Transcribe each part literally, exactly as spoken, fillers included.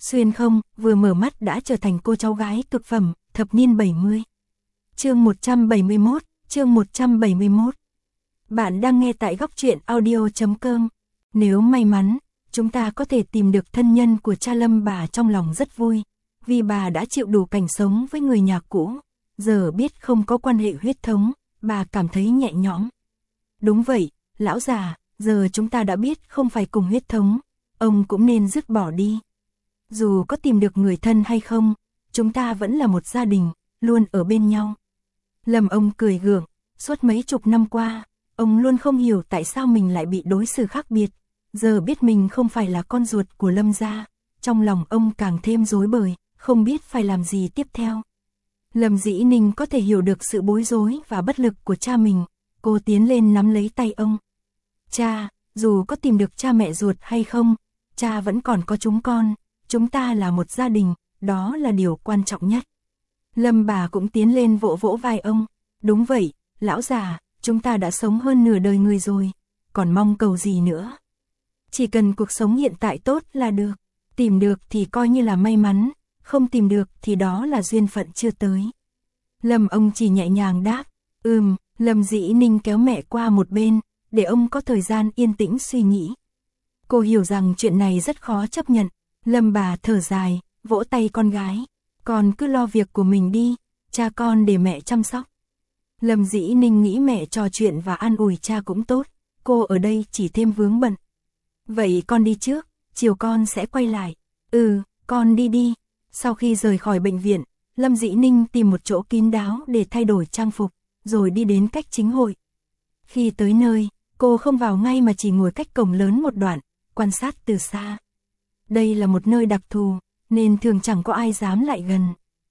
xuyên không, vừa mở mắt đã trở thành cô cháu gái cực phẩm, thập niên bảy mươi. Chương một trăm bảy mươi mốt, chương một trăm bảy mươi mốt. Bạn đang nghe tại góc truyện audio chấm com. Nếu may mắn, chúng ta có thể tìm được thân nhân của cha Lâm, bà trong lòng rất vui, vì bà đã chịu đủ cảnh sống với người nhà cũ, giờ biết không có quan hệ huyết thống, bà cảm thấy nhẹ nhõm. Đúng vậy, lão già, giờ chúng ta đã biết không phải cùng huyết thống, ông cũng nên dứt bỏ đi. Dù có tìm được người thân hay không, chúng ta vẫn là một gia đình, luôn ở bên nhau. Lâm ông cười gượng, suốt mấy chục năm qua, ông luôn không hiểu tại sao mình lại bị đối xử khác biệt. Giờ biết mình không phải là con ruột của Lâm gia, trong lòng ông càng thêm rối bời, không biết phải làm gì tiếp theo. Lâm Dĩ Ninh có thể hiểu được sự bối rối và bất lực của cha mình, cô tiến lên nắm lấy tay ông. Cha, dù có tìm được cha mẹ ruột hay không, cha vẫn còn có chúng con, chúng ta là một gia đình, đó là điều quan trọng nhất. Lâm bà cũng tiến lên vỗ vỗ vai ông. Đúng vậy, lão già, chúng ta đã sống hơn nửa đời người rồi, còn mong cầu gì nữa. Chỉ cần cuộc sống hiện tại tốt là được, tìm được thì coi như là may mắn, không tìm được thì đó là duyên phận chưa tới. Lâm ông chỉ nhẹ nhàng đáp, ừm, Lâm Dĩ Ninh kéo mẹ qua một bên, để ông có thời gian yên tĩnh suy nghĩ. Cô hiểu rằng chuyện này rất khó chấp nhận, Lâm bà thở dài, vỗ tay con gái, con cứ lo việc của mình đi, cha con để mẹ chăm sóc. Lâm Dĩ Ninh nghĩ mẹ trò chuyện và an ủi cha cũng tốt, cô ở đây chỉ thêm vướng bận. Vậy con đi trước, chiều con sẽ quay lại. Ừ, con đi đi. Sau khi rời khỏi bệnh viện, Lâm Dĩ Ninh tìm một chỗ kín đáo để thay đổi trang phục, rồi đi đến cách chính hội. Khi tới nơi, cô không vào ngay mà chỉ ngồi cách cổng lớn một đoạn, quan sát từ xa. Đây là một nơi đặc thù, nên thường chẳng có ai dám lại gần.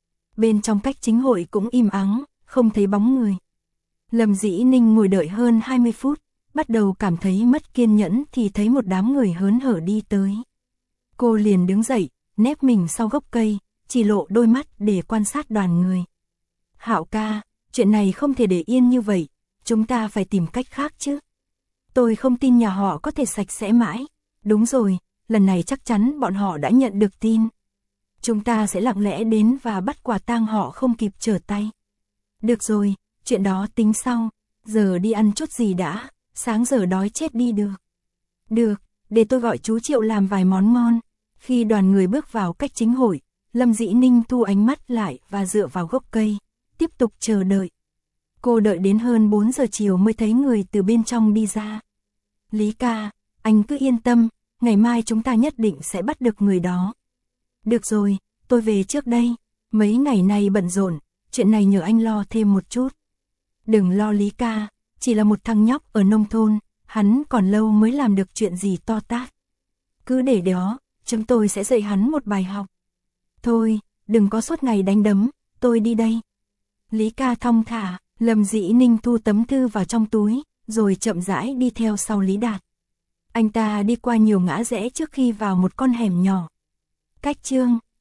Bên trong cách chính hội cũng im ắng, không thấy bóng người. Lâm Dĩ Ninh ngồi đợi hơn hai mươi phút, bắt đầu cảm thấy mất kiên nhẫn thì thấy một đám người hớn hở đi tới. Cô liền đứng dậy, nép mình sau gốc cây, chỉ lộ đôi mắt để quan sát đoàn người. Hạo ca, chuyện này không thể để yên như vậy, chúng ta phải tìm cách khác chứ. Tôi không tin nhà họ có thể sạch sẽ mãi. Đúng rồi, lần này chắc chắn bọn họ đã nhận được tin. Chúng ta sẽ lặng lẽ đến và bắt quả tang họ không kịp trở tay. Được rồi, chuyện đó tính sau, giờ đi ăn chút gì đã, sáng giờ đói chết đi được. Được, để tôi gọi chú Triệu làm vài món ngon. Khi đoàn người bước vào cách chính hội, Lâm Dĩ Ninh thu ánh mắt lại và dựa vào gốc cây, tiếp tục chờ đợi. Cô đợi đến hơn bốn giờ chiều mới thấy người từ bên trong đi ra. Lý ca, anh cứ yên tâm, ngày mai chúng ta nhất định sẽ bắt được người đó. Được rồi, tôi về trước đây, mấy ngày nay bận rộn, chuyện này nhờ anh lo thêm một chút. Đừng lo Lý ca, chỉ là một thằng nhóc ở nông thôn, hắn còn lâu mới làm được chuyện gì to tát. Cứ để đó, chúng tôi sẽ dạy hắn một bài học. Thôi, đừng có suốt ngày đánh đấm, tôi đi đây. Lý ca thong thả, Lâm Dĩ Ninh thu tấm thư vào trong túi, rồi chậm rãi đi theo sau Lý Đạt. Anh ta đi qua nhiều ngã rẽ trước khi vào một con hẻm nhỏ. Cách chương